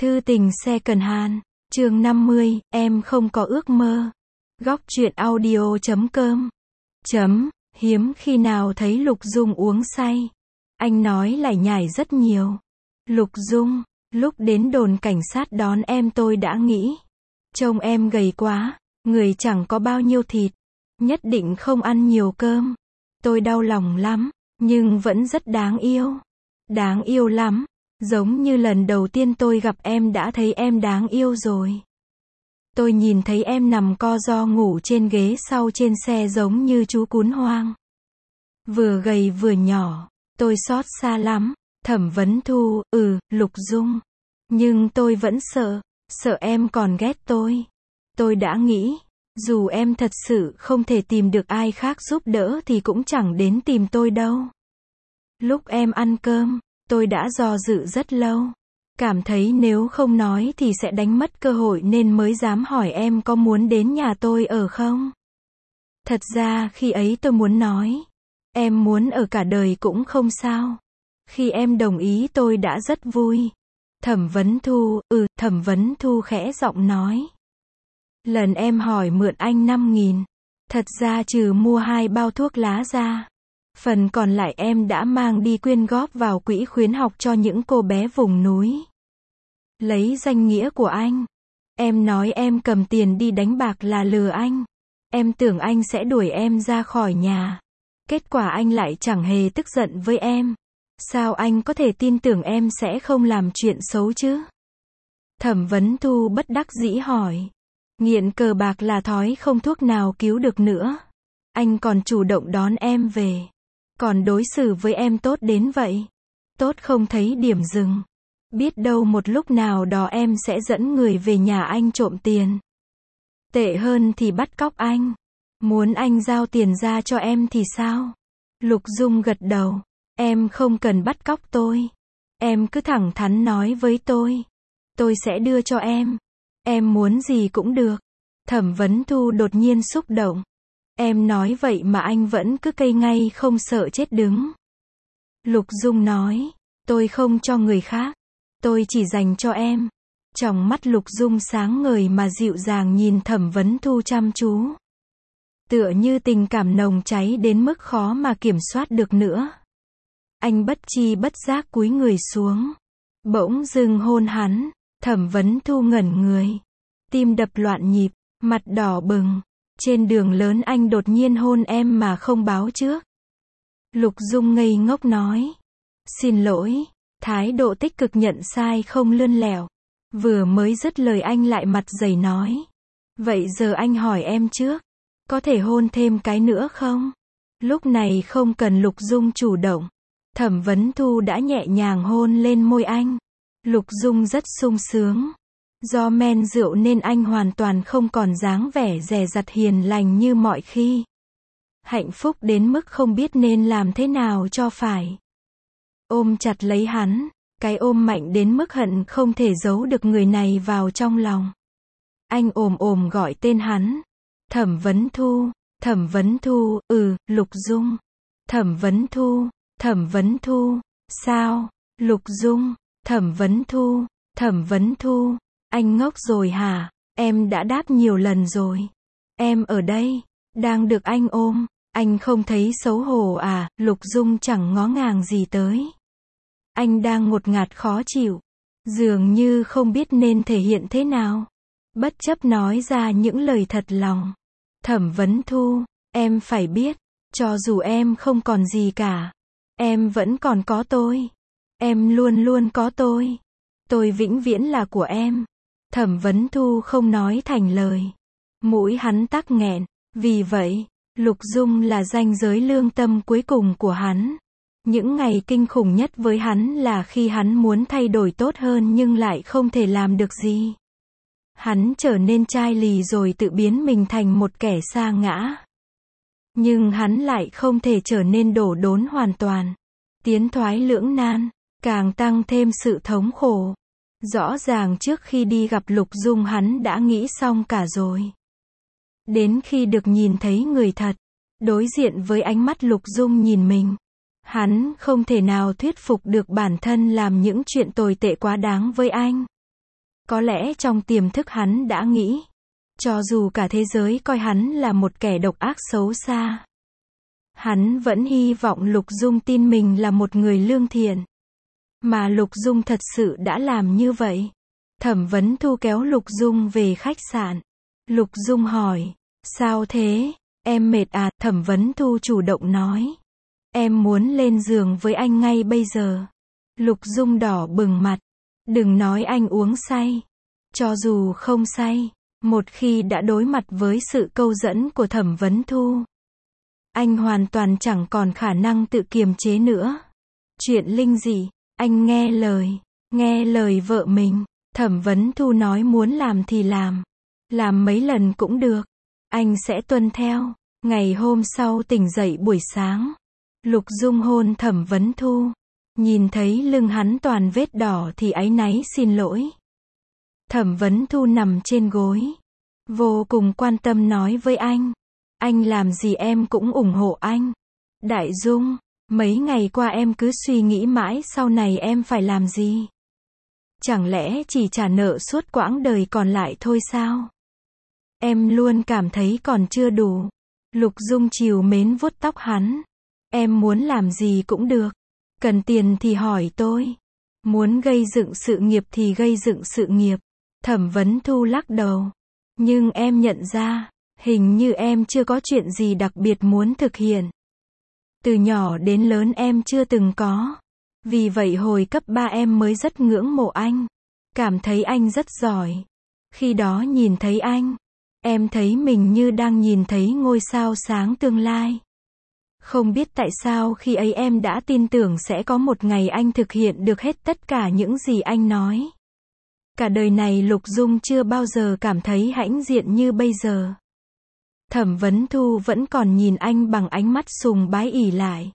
Thư tình second hand, chương 50, em không có ước mơ. Góc truyện audio.com. Hiếm khi nào thấy Lục Dung uống say. Anh nói lải nhải rất nhiều. Lục Dung, lúc đến đồn cảnh sát đón em tôi đã nghĩ. Trông em gầy quá, người chẳng có bao nhiêu thịt. Nhất định không ăn nhiều cơm. Tôi đau lòng lắm, nhưng vẫn rất đáng yêu. Đáng yêu lắm. Giống như lần đầu tiên tôi gặp em đã thấy em đáng yêu rồi. Tôi nhìn thấy em nằm co ro ngủ trên ghế sau trên xe giống như chú cún hoang. Vừa gầy vừa nhỏ, tôi xót xa lắm. Thẩm Vấn Thu, Lục Dung. Nhưng tôi vẫn sợ em còn ghét tôi. Tôi đã nghĩ, dù em thật sự không thể tìm được ai khác giúp đỡ thì cũng chẳng đến tìm tôi đâu. Lúc em ăn cơm, tôi đã do dự rất lâu. Cảm thấy nếu không nói thì sẽ đánh mất cơ hội nên mới dám hỏi em có muốn đến nhà tôi ở không. Thật ra khi ấy tôi muốn nói. Em muốn ở cả đời cũng không sao. Khi em đồng ý tôi đã rất vui. Thẩm Vấn Thu, Thẩm Vấn Thu khẽ giọng nói. Lần em hỏi mượn anh 5.000. Thật ra trừ mua 2 bao thuốc lá ra. Phần còn lại em đã mang đi quyên góp vào quỹ khuyến học cho những cô bé vùng núi. Lấy danh nghĩa của anh. Em nói em cầm tiền đi đánh bạc là lừa anh. Em tưởng anh sẽ đuổi em ra khỏi nhà. Kết quả anh lại chẳng hề tức giận với em. Sao anh có thể tin tưởng em sẽ không làm chuyện xấu chứ? Thẩm Vấn Thu bất đắc dĩ hỏi. Nghiện cờ bạc là thói không thuốc nào cứu được nữa. Anh còn chủ động đón em về. Còn đối xử với em tốt đến vậy. Tốt không thấy điểm dừng. Biết đâu một lúc nào đó em sẽ dẫn người về nhà anh trộm tiền. Tệ hơn thì bắt cóc anh. Muốn anh giao tiền ra cho em thì sao? Lục Dung gật đầu. Em không cần bắt cóc tôi. Em cứ thẳng thắn nói với tôi. Tôi sẽ đưa cho em. Em muốn gì cũng được. Thẩm Vấn Thu đột nhiên xúc động. Em nói vậy mà anh vẫn cứ cây ngay không sợ chết đứng. Lục Dung nói. Tôi không cho người khác. Tôi chỉ dành cho em. Trong mắt Lục Dung sáng ngời mà dịu dàng nhìn Thẩm Vấn Thu chăm chú. Tựa như tình cảm nồng cháy đến mức khó mà kiểm soát được nữa. Anh bất chi bất giác cúi người xuống. Bỗng dưng hôn hắn. Thẩm Vấn Thu ngẩn người. Tim đập loạn nhịp, mặt đỏ bừng. Trên đường lớn anh đột nhiên hôn em mà không báo trước. Lục Dung ngây ngốc nói. Xin lỗi. Thái độ tích cực nhận sai không lươn lẹo. Vừa mới dứt lời anh lại mặt dày nói. Vậy giờ anh hỏi em trước. Có thể hôn thêm cái nữa không? Lúc này không cần Lục Dung chủ động. Thẩm Vấn Thu đã nhẹ nhàng hôn lên môi anh. Lục Dung rất sung sướng. Do men rượu nên anh hoàn toàn không còn dáng vẻ dè dặt hiền lành như mọi khi. Hạnh phúc đến mức không biết nên làm thế nào cho phải. Ôm chặt lấy hắn, cái ôm mạnh đến mức hận không thể giấu được người này vào trong lòng. Anh ồm gọi tên hắn. Thẩm Vấn Thu, Thẩm Vấn Thu, Lục Dung. Thẩm Vấn Thu, Thẩm Vấn Thu, sao? Lục Dung, Thẩm Vấn Thu, Thẩm Vấn Thu. Anh ngốc rồi hả? Em đã đáp nhiều lần rồi. Em ở đây, đang được anh ôm. Anh không thấy xấu hổ à? Lục Dung chẳng ngó ngàng gì tới. Anh đang ngột ngạt khó chịu. Dường như không biết nên thể hiện thế nào. Bất chấp nói ra những lời thật lòng. Thẩm Vấn Thu, em phải biết. Cho dù em không còn gì cả. Em vẫn còn có tôi. Em luôn luôn có tôi. Tôi vĩnh viễn là của em. Thẩm Vấn Thu không nói thành lời. Mũi hắn tắc nghẹn. Vì vậy, Lục Dung là ranh giới lương tâm cuối cùng của hắn. Những ngày kinh khủng nhất với hắn là khi hắn muốn thay đổi tốt hơn nhưng lại không thể làm được gì. Hắn trở nên chai lì rồi tự biến mình thành một kẻ sa ngã. Nhưng hắn lại không thể trở nên đổ đốn hoàn toàn. Tiến thoái lưỡng nan, càng tăng thêm sự thống khổ. Rõ ràng trước khi đi gặp Lục Dung hắn đã nghĩ xong cả rồi. Đến khi được nhìn thấy người thật, đối diện với ánh mắt Lục Dung nhìn mình, hắn không thể nào thuyết phục được bản thân làm những chuyện tồi tệ quá đáng với anh. Có lẽ trong tiềm thức hắn đã nghĩ, cho dù cả thế giới coi hắn là một kẻ độc ác xấu xa, hắn vẫn hy vọng Lục Dung tin mình là một người lương thiện. Mà Lục Dung thật sự đã làm như vậy. Thẩm Vấn Thu kéo Lục Dung về khách sạn. Lục Dung hỏi, sao thế? Em mệt à? Thẩm Vấn Thu chủ động nói. Em muốn lên giường với anh ngay bây giờ. Lục Dung đỏ bừng mặt. Đừng nói anh uống say. Cho dù không say, một khi đã đối mặt với sự câu dẫn của Thẩm Vấn Thu, anh hoàn toàn chẳng còn khả năng tự kiềm chế nữa. Chuyện linh dị, anh nghe lời vợ mình. Thẩm Vấn Thu nói muốn làm thì làm mấy lần cũng được. Anh sẽ tuân theo. Ngày hôm sau tỉnh dậy buổi sáng, Lục Dung hôn Thẩm Vấn Thu. Nhìn thấy lưng hắn toàn vết đỏ thì áy náy xin lỗi. Thẩm Vấn Thu nằm trên gối, vô cùng quan tâm nói với anh làm gì em cũng ủng hộ anh. Đại Dung, mấy ngày qua em cứ suy nghĩ mãi sau này em phải làm gì. Chẳng lẽ chỉ trả nợ suốt quãng đời còn lại thôi sao? Em luôn cảm thấy còn chưa đủ. Lục Dung trìu mến vuốt tóc hắn. Em muốn làm gì cũng được. Cần tiền thì hỏi tôi. Muốn gây dựng sự nghiệp thì gây dựng sự nghiệp. Thẩm Vấn Thu lắc đầu. Nhưng em nhận ra, hình như em chưa có chuyện gì đặc biệt muốn thực hiện. Từ nhỏ đến lớn em chưa từng có. Vì vậy hồi cấp 3 em mới rất ngưỡng mộ anh. Cảm thấy anh rất giỏi. Khi đó nhìn thấy anh, em thấy mình như đang nhìn thấy ngôi sao sáng tương lai. Không biết tại sao khi ấy em đã tin tưởng sẽ có một ngày anh thực hiện được hết tất cả những gì anh nói. Cả đời này Lục Dung chưa bao giờ cảm thấy hãnh diện như bây giờ. Thẩm Vấn Thu vẫn còn nhìn anh bằng ánh mắt sùng bái ỷ lại.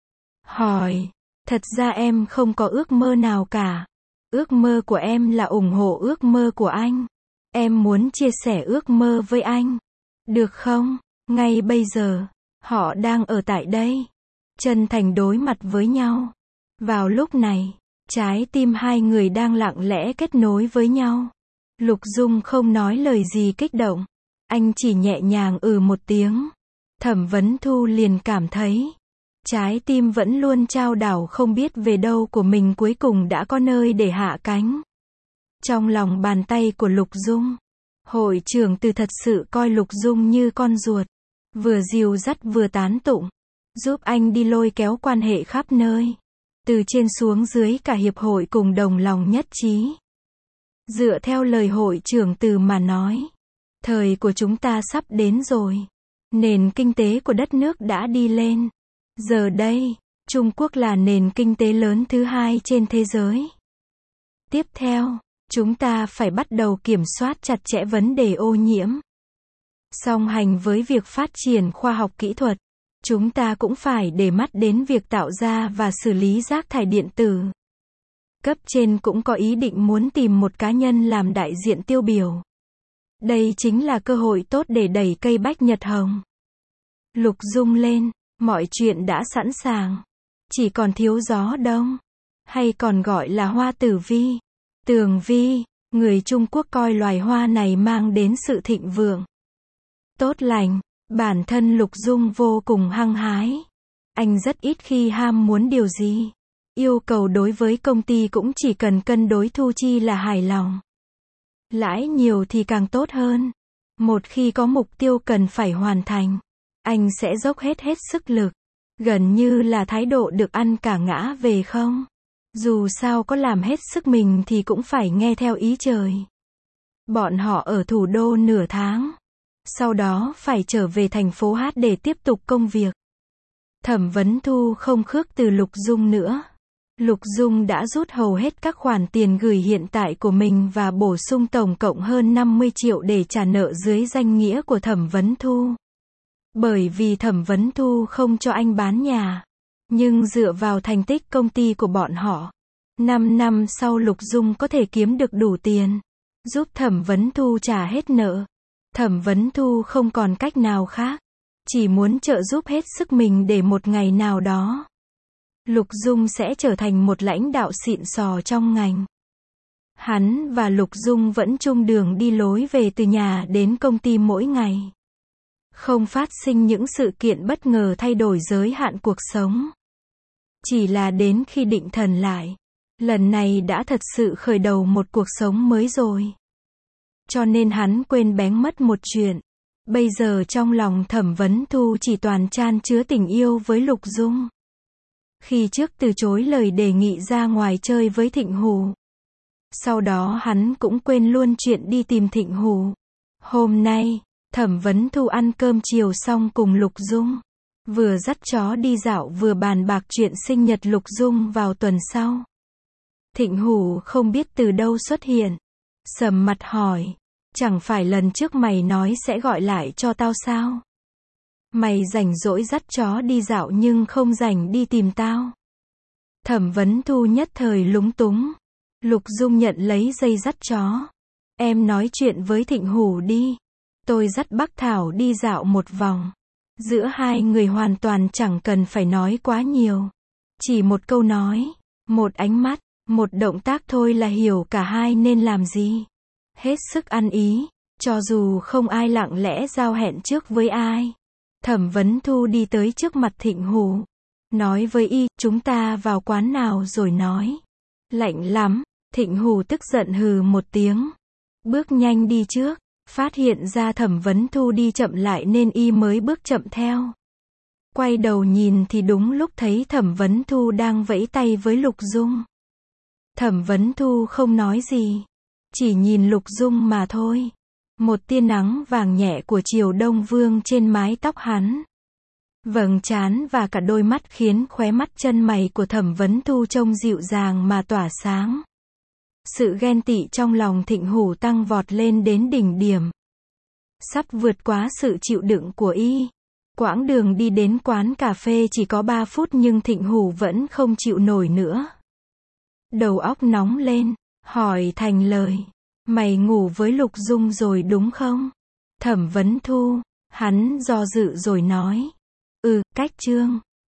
Hỏi, thật ra em không có ước mơ nào cả. Ước mơ của em là ủng hộ ước mơ của anh. Em muốn chia sẻ ước mơ với anh. Được không? Ngay bây giờ, họ đang ở tại đây. Chân thành đối mặt với nhau. Vào lúc này, trái tim hai người đang lặng lẽ kết nối với nhau. Lục Dung không nói lời gì kích động. Anh chỉ nhẹ nhàng một tiếng. Thẩm Vấn Thu liền cảm thấy trái tim vẫn luôn chao đảo không biết về đâu của mình cuối cùng đã có nơi để hạ cánh. Trong lòng bàn tay của Lục Dung, hội trưởng Từ thật sự coi Lục Dung như con ruột. Vừa dìu dắt vừa tán tụng. Giúp anh đi lôi kéo quan hệ khắp nơi. Từ trên xuống dưới cả hiệp hội cùng đồng lòng nhất trí. Dựa theo lời hội trưởng Từ mà nói, thời của chúng ta sắp đến rồi. Nền kinh tế của đất nước đã đi lên. Giờ đây, Trung Quốc là nền kinh tế lớn thứ 2 trên thế giới. Tiếp theo, chúng ta phải bắt đầu kiểm soát chặt chẽ vấn đề ô nhiễm. Song hành với việc phát triển khoa học kỹ thuật, chúng ta cũng phải để mắt đến việc tạo ra và xử lý rác thải điện tử. Cấp trên cũng có ý định muốn tìm một cá nhân làm đại diện tiêu biểu. Đây chính là cơ hội tốt để đẩy cây bách Nhật hồng. Lục Dung lên, mọi chuyện đã sẵn sàng. Chỉ còn thiếu gió đông, hay còn gọi là hoa tử vi, tường vi. Người Trung Quốc coi loài hoa này mang đến sự thịnh vượng, tốt lành. Bản thân Lục Dung vô cùng hăng hái. Anh rất ít khi ham muốn điều gì. Yêu cầu đối với công ty cũng chỉ cần cân đối thu chi là hài lòng. Lãi nhiều thì càng tốt hơn. Một khi có mục tiêu cần phải hoàn thành, anh sẽ dốc hết sức lực. Gần như là thái độ được ăn cả ngã về không. Dù sao có làm hết sức mình thì cũng phải nghe theo ý trời. Bọn họ ở thủ đô nửa tháng. Sau đó phải trở về thành phố Hát để tiếp tục công việc. Thẩm Vấn Thu không khước từ Lục Dung nữa. Lục Dung đã rút hầu hết các khoản tiền gửi hiện tại của mình và bổ sung tổng cộng hơn 50 triệu để trả nợ dưới danh nghĩa của Thẩm Vấn Thu. Bởi vì Thẩm Vấn Thu không cho anh bán nhà. Nhưng dựa vào thành tích công ty của bọn họ, 5 năm sau Lục Dung có thể kiếm được đủ tiền, giúp Thẩm Vấn Thu trả hết nợ. Thẩm Vấn Thu không còn cách nào khác, chỉ muốn trợ giúp hết sức mình để một ngày nào đó, Lục Dung sẽ trở thành một lãnh đạo xịn sò trong ngành. Hắn và Lục Dung vẫn chung đường đi lối về từ nhà đến công ty mỗi ngày. Không phát sinh những sự kiện bất ngờ thay đổi giới hạn cuộc sống. Chỉ là đến khi định thần lại, lần này đã thật sự khởi đầu một cuộc sống mới rồi. Cho nên hắn quên bén mất một chuyện. Bây giờ trong lòng Thẩm Vấn Thu chỉ toàn chan chứa tình yêu với Lục Dung. Khi trước từ chối lời đề nghị ra ngoài chơi với Thịnh Hủ. Sau đó hắn cũng quên luôn chuyện đi tìm Thịnh Hủ. Hôm nay, Thẩm Vấn Thu ăn cơm chiều xong cùng Lục Dung. Vừa dắt chó đi dạo vừa bàn bạc chuyện sinh nhật Lục Dung vào tuần sau. Thịnh Hủ không biết từ đâu xuất hiện. Sầm mặt hỏi, chẳng phải lần trước mày nói sẽ gọi lại cho tao sao? Mày rảnh rỗi dắt chó đi dạo nhưng không rảnh đi tìm tao. Thẩm Vấn Thu nhất thời lúng túng. Lục Dung nhận lấy dây dắt chó. Em nói chuyện với Thịnh Hủ đi. Tôi dắt Bắc Thảo đi dạo một vòng. Giữa hai người hoàn toàn chẳng cần phải nói quá nhiều. Chỉ một câu nói, một ánh mắt, một động tác thôi là hiểu cả hai nên làm gì. Hết sức ăn ý, cho dù không ai lặng lẽ giao hẹn trước với ai. Thẩm Vấn Thu đi tới trước mặt Thịnh Hủ. Nói với y, chúng ta vào quán nào rồi nói. Lạnh lắm, Thịnh Hủ tức giận hừ một tiếng. Bước nhanh đi trước, phát hiện ra Thẩm Vấn Thu đi chậm lại nên y mới bước chậm theo. Quay đầu nhìn thì đúng lúc thấy Thẩm Vấn Thu đang vẫy tay với Lục Dung. Thẩm Vấn Thu không nói gì, chỉ nhìn Lục Dung mà thôi. Một tia nắng vàng nhẹ của chiều đông vương trên mái tóc hắn. Vầng trán và cả đôi mắt khiến khóe mắt chân mày của Thẩm Vấn Thu trông dịu dàng mà tỏa sáng. Sự ghen tị trong lòng Thịnh Hủ tăng vọt lên đến đỉnh điểm. Sắp vượt quá sự chịu đựng của y. Quãng đường đi đến quán cà phê chỉ có 3 phút nhưng Thịnh Hủ vẫn không chịu nổi nữa. Đầu óc nóng lên, hỏi thành lời. Mày ngủ với Lục Dung rồi đúng không? Thẩm Vấn Thu, hắn do dự rồi nói. Cách chương.